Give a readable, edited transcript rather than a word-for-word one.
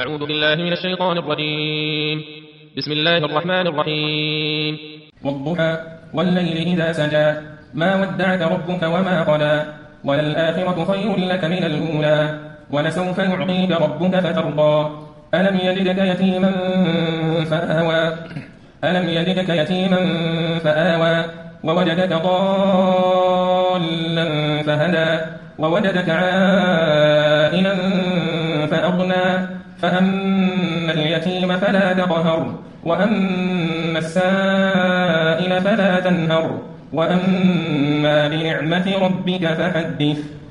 أعوذ بالله من الشيطان الرجيم. بسم الله الرحمن الرحيم. والضحى والليل إذا سجى ما ودعك ربك وما قلى وللآخرة خير لك من الأولى ولسوف يعطيك ربك فترضى ألم يجدك يتيما فآوى ووجدك ضالا فهدى ووجدك عائلا فأغنى فأما اليتيم فلا تقهر وأما السائل فلا تنهر وأما بنعمة ربك فحدث.